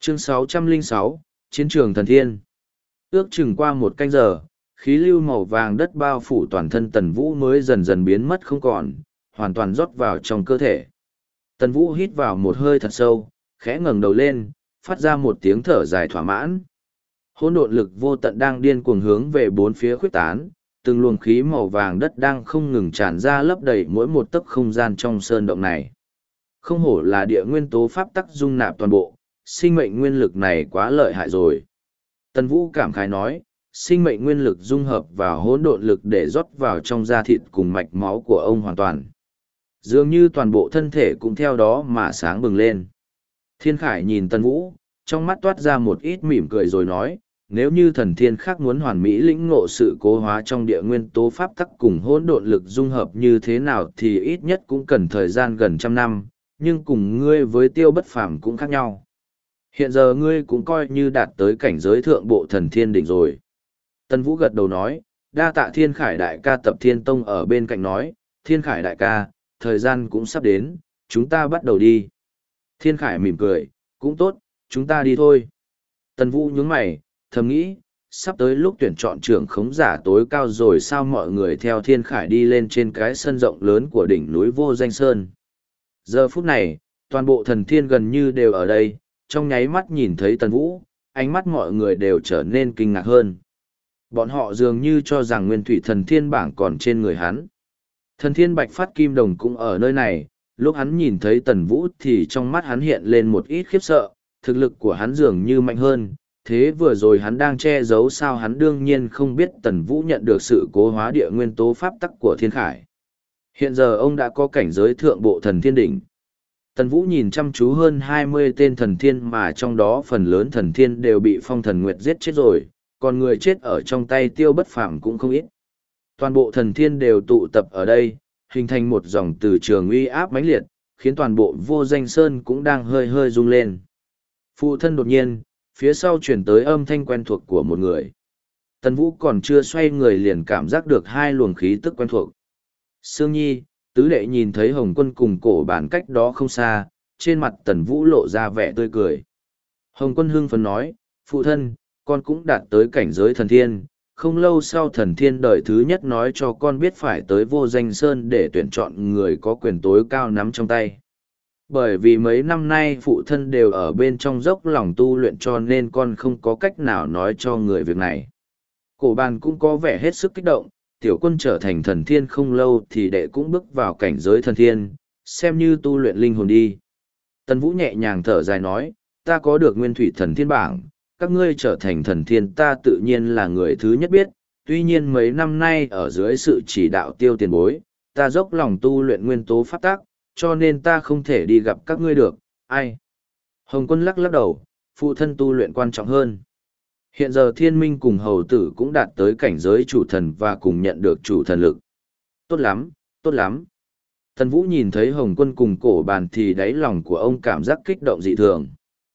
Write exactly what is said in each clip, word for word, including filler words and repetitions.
Chương sáu trăm lẻ sáu, Chiến trường thần thiên. Ước chừng qua một canh giờ, khí lưu màu vàng đất bao phủ toàn thân Tần Vũ mới dần dần biến mất không còn, hoàn toàn rót vào trong cơ thể. Tần Vũ hít vào một hơi thật sâu, khẽ ngẩng đầu lên, phát ra một tiếng thở dài thỏa mãn. Hỗn độn lực vô tận đang điên cuồng hướng về bốn phía khuếch tán, từng luồng khí màu vàng đất đang không ngừng tràn ra lấp đầy mỗi một tấc không gian trong sơn động này. Không hổ là địa nguyên tố pháp tắc dung nạp toàn bộ, sinh mệnh nguyên lực này quá lợi hại rồi. Tần Vũ cảm khái nói, sinh mệnh nguyên lực dung hợp vào hỗn độn lực để rót vào trong da thịt cùng mạch máu của ông hoàn toàn. Dường như toàn bộ thân thể cũng theo đó mà sáng bừng lên. Thiên Khải nhìn Tần Vũ, trong mắt toát ra một ít mỉm cười rồi nói, nếu như thần thiên khác muốn hoàn mỹ lĩnh ngộ sự cố hóa trong địa nguyên tố pháp tắc cùng hỗn độn lực dung hợp như thế nào thì ít nhất cũng cần thời gian gần trăm năm, nhưng cùng ngươi với Tiêu Bất Phàm cũng khác nhau. Hiện giờ ngươi cũng coi như đạt tới cảnh giới thượng bộ thần thiên đỉnh rồi. Tần Vũ gật đầu nói, đa tạ Thiên Khải đại ca. Tập Thiên Tông ở bên cạnh nói, Thiên Khải đại ca, thời gian cũng sắp đến, chúng ta bắt đầu đi. Thiên Khải mỉm cười, cũng tốt, chúng ta đi thôi. Tần Vũ nhướng mày, thầm nghĩ, sắp tới lúc tuyển chọn trưởng khống giả tối cao rồi sao mọi người theo Thiên Khải đi lên trên cái sân rộng lớn của đỉnh núi Vô Danh Sơn. Giờ phút này, toàn bộ thần thiên gần như đều ở đây, trong nháy mắt nhìn thấy Tần Vũ, ánh mắt mọi người đều trở nên kinh ngạc hơn. Bọn họ dường như cho rằng nguyên thủy thần thiên bảng còn trên người hắn. Thần thiên bạch phát kim đồng cũng ở nơi này, lúc hắn nhìn thấy Tần Vũ thì trong mắt hắn hiện lên một ít khiếp sợ, thực lực của hắn dường như mạnh hơn. Thế vừa rồi hắn đang che giấu sao? Hắn đương nhiên không biết Tần Vũ nhận được sự cố hóa địa nguyên tố pháp tắc của Thiên Khải. Hiện giờ ông đã có cảnh giới thượng bộ thần thiên đỉnh. Tần Vũ nhìn chăm chú hơn hai mươi tên thần thiên mà trong đó phần lớn thần thiên đều bị Phong Thần Nguyệt giết chết rồi, còn người chết ở trong tay Tiêu Bất Phàm cũng không ít. Toàn bộ thần thiên đều tụ tập ở đây, hình thành một dòng từ trường uy áp mãnh liệt, khiến toàn bộ Vô Danh Sơn cũng đang hơi hơi rung lên. Phụ thân đột nhiên, phía sau chuyển tới âm thanh quen thuộc của một người. Tần Vũ còn chưa xoay người liền cảm giác được hai luồng khí tức quen thuộc. Sương Nhi, tứ đệ nhìn thấy Hồng Quân cùng Cổ Bản cách đó không xa, trên mặt Tần Vũ lộ ra vẻ tươi cười. Hồng Quân hưng phấn nói, phụ thân, con cũng đạt tới cảnh giới thần thiên, không lâu sau thần thiên đời thứ nhất nói cho con biết phải tới Vô Danh Sơn để tuyển chọn người có quyền tối cao nắm trong tay. Bởi vì mấy năm nay phụ thân đều ở bên trong dốc lòng tu luyện cho nên con không có cách nào nói cho người việc này. Cổ Bàn cũng có vẻ hết sức kích động, tiểu quân trở thành thần thiên không lâu thì đệ cũng bước vào cảnh giới thần thiên, xem như tu luyện linh hồn đi. Tần Vũ nhẹ nhàng thở dài nói, ta có được nguyên thủy thần thiên bảng, các ngươi trở thành thần thiên ta tự nhiên là người thứ nhất biết, tuy nhiên mấy năm nay ở dưới sự chỉ đạo Tiêu tiền bối, ta dốc lòng tu luyện nguyên tố pháp tắc, cho nên ta không thể đi gặp các ngươi được, ai? Hồng Quân lắc lắc đầu, phụ thân tu luyện quan trọng hơn. Hiện giờ thiên minh cùng hầu tử cũng đạt tới cảnh giới chủ thần và cùng nhận được chủ thần lực. Tốt lắm, tốt lắm. Tần Vũ nhìn thấy Hồng Quân cùng Cổ Bàn thì đáy lòng của ông cảm giác kích động dị thường.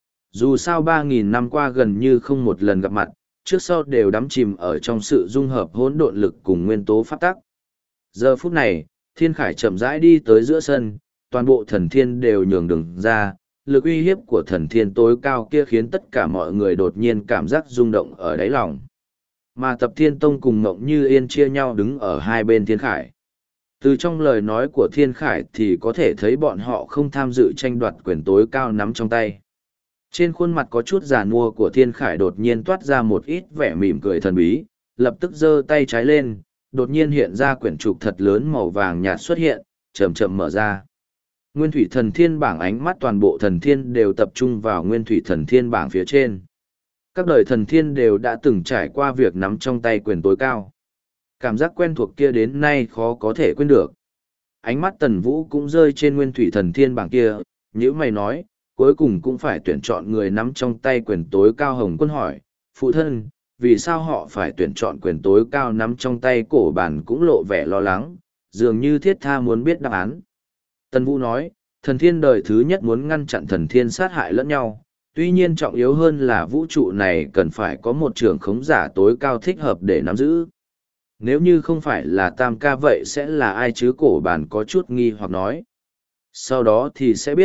Dù sao ba nghìn năm qua gần như không một lần gặp mặt, trước sau đều đắm chìm ở trong sự dung hợp hỗn độn lực cùng nguyên tố pháp tắc. Giờ phút này, Thiên Khải chậm rãi đi tới giữa sân, toàn bộ thần thiên đều nhường đường ra, lực uy hiếp của thần thiên tối cao kia khiến tất cả mọi người đột nhiên cảm giác rung động ở đáy lòng. Mà Tập Thiên Tông cùng Ngộng Như Yên chia nhau đứng ở hai bên Thiên Khải. Từ trong lời nói của Thiên Khải thì có thể thấy bọn họ không tham dự tranh đoạt quyền tối cao nắm trong tay. Trên khuôn mặt có chút già nua của Thiên Khải đột nhiên toát ra một ít vẻ mỉm cười thần bí, lập tức giơ tay trái lên, đột nhiên hiện ra quyển trục thật lớn màu vàng nhạt xuất hiện, chậm chậm mở ra. Nguyên thủy thần thiên bảng, ánh mắt toàn bộ thần thiên đều tập trung vào nguyên thủy thần thiên bảng phía trên. Các đời thần thiên đều đã từng trải qua việc nắm trong tay quyền tối cao. Cảm giác quen thuộc kia đến nay khó có thể quên được. Ánh mắt Tần Vũ cũng rơi trên nguyên thủy thần thiên bảng kia, như mày nói, cuối cùng cũng phải tuyển chọn người nắm trong tay quyền tối cao. Hồng Quân hỏi, phụ thân, vì sao họ phải tuyển chọn quyền tối cao nắm trong tay? Cổ Bản cũng lộ vẻ lo lắng, dường như thiết tha muốn biết đáp án. Tần Vũ nói, thần thiên đời thứ nhất muốn ngăn chặn thần thiên sát hại lẫn nhau, tuy nhiên trọng yếu hơn là vũ trụ này cần phải có một trưởng khống giả tối cao thích hợp để nắm giữ. Nếu như không phải là Tam ca vậy sẽ là ai chứ? Cổ Bản có chút nghi hoặc nói. Sau đó thì sẽ biết,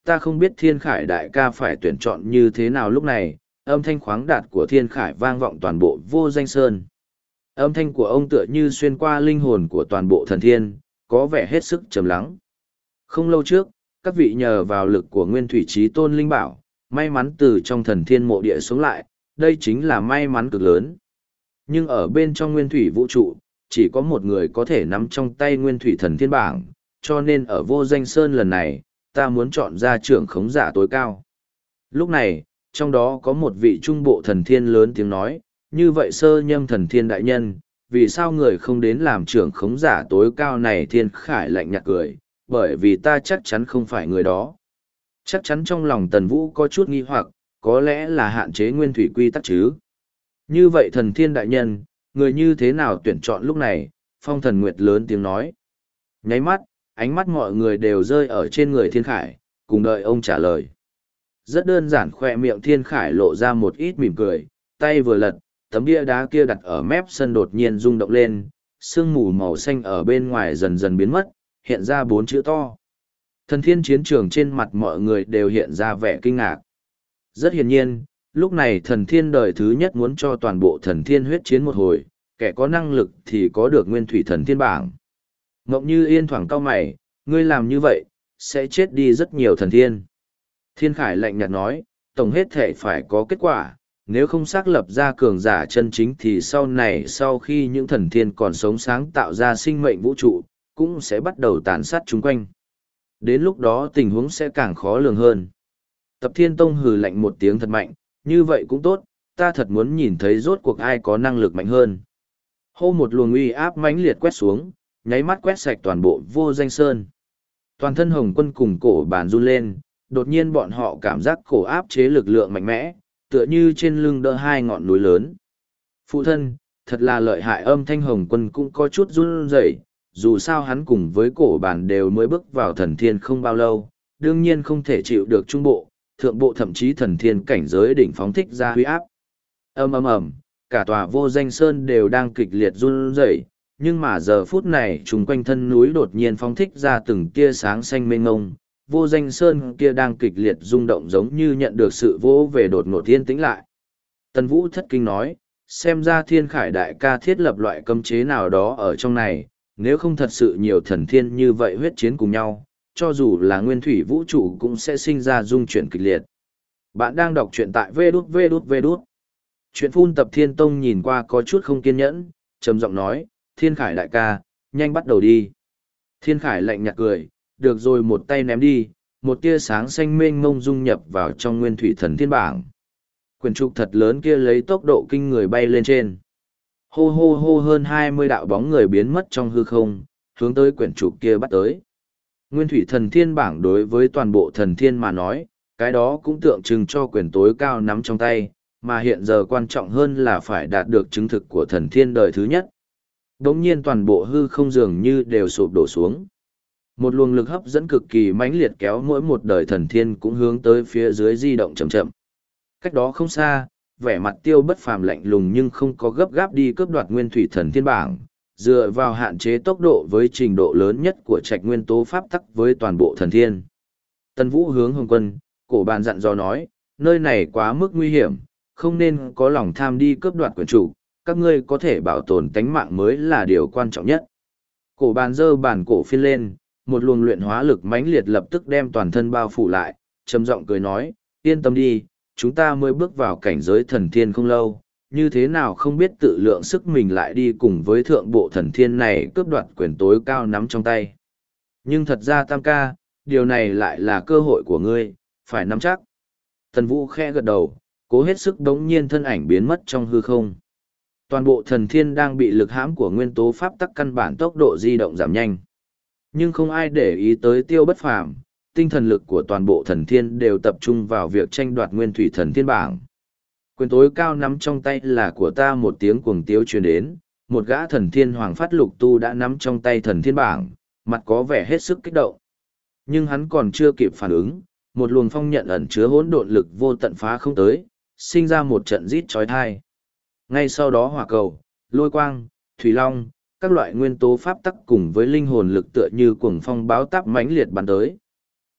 ta không biết Thiên Khải đại ca phải tuyển chọn như thế nào lúc này, âm thanh khoáng đạt của Thiên Khải vang vọng toàn bộ Vô Danh Sơn. Âm thanh của ông tựa như xuyên qua linh hồn của toàn bộ thần thiên, có vẻ hết sức trầm lắng. Không lâu trước, các vị nhờ vào lực của Nguyên Thủy Chí Tôn Linh Bảo, may mắn từ trong thần thiên mộ địa xuống lại, đây chính là may mắn cực lớn. Nhưng ở bên trong Nguyên Thủy vũ trụ, chỉ có một người có thể nắm trong tay Nguyên Thủy thần thiên bảng, cho nên ở Vô Danh Sơn lần này, ta muốn chọn ra trưởng khống giả tối cao. Lúc này, trong đó có một vị trung bộ thần thiên lớn tiếng nói, như vậy Sơ Nhâm thần thiên đại nhân, vì sao người không đến làm trưởng khống giả tối cao này? Thiên Khải lạnh nhạt cười, bởi vì ta chắc chắn không phải người đó. Chắc chắn trong lòng Tần Vũ có chút nghi hoặc, có lẽ là hạn chế nguyên thủy quy tắc chứ. Như vậy thần thiên đại nhân, người như thế nào tuyển chọn lúc này? Phong Thần Nguyệt lớn tiếng nói. Nháy mắt, ánh mắt mọi người đều rơi ở trên người Thiên Khải, cùng đợi ông trả lời. Rất đơn giản, khoe miệng Thiên Khải lộ ra một ít mỉm cười, tay vừa lật, tấm bia đá kia đặt ở mép sân đột nhiên rung động lên, sương mù màu xanh ở bên ngoài dần dần biến mất, hiện ra bốn chữ to. Thần thiên chiến trường, trên mặt mọi người đều hiện ra vẻ kinh ngạc. Rất hiển nhiên, lúc này thần thiên đời thứ nhất muốn cho toàn bộ thần thiên huyết chiến một hồi, kẻ có năng lực thì có được nguyên thủy thần thiên bảng. Ngộng Như Yên thoảng cau mày, ngươi làm như vậy, sẽ chết đi rất nhiều thần thiên. Thiên Khải lạnh nhạt nói, tổng hết thể phải có kết quả, nếu không xác lập ra cường giả chân chính thì sau này sau khi những thần thiên còn sống sáng tạo ra sinh mệnh vũ trụ, cũng sẽ bắt đầu tàn sát chúng quanh. Đến lúc đó tình huống sẽ càng khó lường hơn. Tập Thiên Tông hừ lạnh một tiếng thật mạnh, như vậy cũng tốt, ta thật muốn nhìn thấy rốt cuộc ai có năng lực mạnh hơn. Hô, một luồng uy áp mãnh liệt quét xuống, nháy mắt quét sạch toàn bộ Vô Danh Sơn. Toàn thân Hồng Quân cùng Cổ Bàn run lên, đột nhiên bọn họ cảm giác cổ áp chế lực lượng mạnh mẽ, tựa như trên lưng đỡ hai ngọn núi lớn. Phụ thân, thật là lợi hại. Âm thanh Hồng Quân cũng có chút run rẩy, dù sao hắn cùng với Cổ Bàn đều mới bước vào thần thiên không bao lâu, đương nhiên không thể chịu được trung bộ, thượng bộ thậm chí thần thiên cảnh giới đỉnh phóng thích ra huy áp. Ầm ầm ầm, cả tòa Vô Danh Sơn đều đang kịch liệt run rẩy, nhưng mà giờ phút này chung quanh thân núi đột nhiên phóng thích ra từng tia sáng xanh mênh mông. Vô Danh Sơn kia đang kịch liệt rung động giống như nhận được sự vỗ về đột ngột thiên tĩnh lại. Tần Vũ thất kinh nói, xem ra Thiên Khải đại ca thiết lập loại cấm chế nào đó ở trong này, nếu không thật sự nhiều thần thiên như vậy huyết chiến cùng nhau, cho dù là nguyên thủy vũ trụ cũng sẽ sinh ra rung chuyển kịch liệt. Bạn đang đọc truyện tại vê đút vê đút vê đút. Chuyện phun Tập Thiên Tông nhìn qua có chút không kiên nhẫn, trầm giọng nói, Thiên Khải đại ca, nhanh bắt đầu đi. Thiên Khải lạnh nhạt cười, được rồi, một tay ném đi, một tia sáng xanh mênh mông dung nhập vào trong nguyên thủy thần thiên bảng. Quyển trục thật lớn kia lấy tốc độ kinh người bay lên trên. Hô hô hô, hơn hai mươi đạo bóng người biến mất trong hư không, hướng tới quyển trục kia bắt tới. Nguyên thủy thần thiên bảng đối với toàn bộ thần thiên mà nói, cái đó cũng tượng trưng cho quyền tối cao nắm trong tay, mà hiện giờ quan trọng hơn là phải đạt được chứng thực của thần thiên đời thứ nhất. Đống nhiên toàn bộ hư không dường như đều sụp đổ xuống. Một luồng lực hấp dẫn cực kỳ mãnh liệt kéo mỗi một đời thần thiên cũng hướng tới phía dưới di động chậm chậm. Cách đó không xa, vẻ mặt Tiêu Bất Phàm lạnh lùng nhưng không có gấp gáp đi cướp đoạt nguyên thủy thần thiên bảng, dựa vào hạn chế tốc độ với trình độ lớn nhất của trạch nguyên tố pháp tắc với toàn bộ thần thiên. Tần Vũ hướng Hồng Quân, Cổ Bàn dặn dò nói, nơi này quá mức nguy hiểm, không nên có lòng tham đi cướp đoạt quyền chủ, các ngươi có thể bảo tồn tánh mạng mới là điều quan trọng nhất. Cổ Bàn giơ bàn cổ phiên lên, một luồng luyện hóa lực mãnh liệt lập tức đem toàn thân bao phủ lại, trầm giọng cười nói, yên tâm đi, chúng ta mới bước vào cảnh giới thần thiên không lâu, như thế nào không biết tự lượng sức mình lại đi cùng với thượng bộ thần thiên này cướp đoạt quyền tối cao nắm trong tay. Nhưng thật ra Tam ca, điều này lại là cơ hội của ngươi, phải nắm chắc. Tần Vũ khẽ gật đầu, cố hết sức đống nhiên thân ảnh biến mất trong hư không. Toàn bộ thần thiên đang bị lực hãm của nguyên tố pháp tắc căn bản tốc độ di động giảm nhanh. Nhưng không ai để ý tới Tiêu Bất Phàm, tinh thần lực của toàn bộ thần thiên đều tập trung vào việc tranh đoạt nguyên thủy thần thiên bảng. Quyền tối cao nắm trong tay là của ta, một tiếng cuồng tiếu truyền đến, một gã thần thiên hoàng phát lục tu đã nắm trong tay thần thiên bảng, mặt có vẻ hết sức kích động. Nhưng hắn còn chưa kịp phản ứng, một luồng phong nhận ẩn chứa hỗn độn lực vô tận phá không tới, sinh ra một trận rít chói tai. Ngay sau đó hỏa cầu, lôi quang, thủy long, các loại nguyên tố pháp tắc cùng với linh hồn lực tựa như cuồng phong báo táp mãnh liệt bắn tới.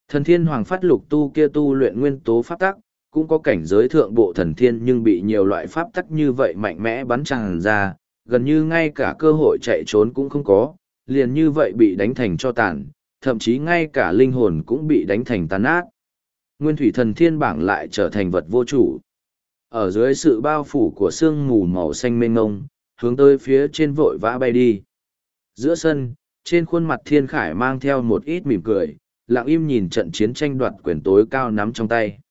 Thần thiên hoàng phát lục tu kia tu luyện nguyên tố pháp tắc, cũng có cảnh giới thượng bộ thần thiên nhưng bị nhiều loại pháp tắc như vậy mạnh mẽ bắn tràn ra, gần như ngay cả cơ hội chạy trốn cũng không có, liền như vậy bị đánh thành cho tàn, thậm chí ngay cả linh hồn cũng bị đánh thành tàn ác. Nguyên thủy thần thiên bảng lại trở thành vật vô chủ. Ở dưới sự bao phủ của sương mù màu xanh mênh mông, hướng tới phía trên vội vã bay đi. Giữa sân, trên khuôn mặt thiên khải mang theo một ít mỉm cười, lặng im nhìn trận chiến tranh đoạt quyền tối cao nắm trong tay.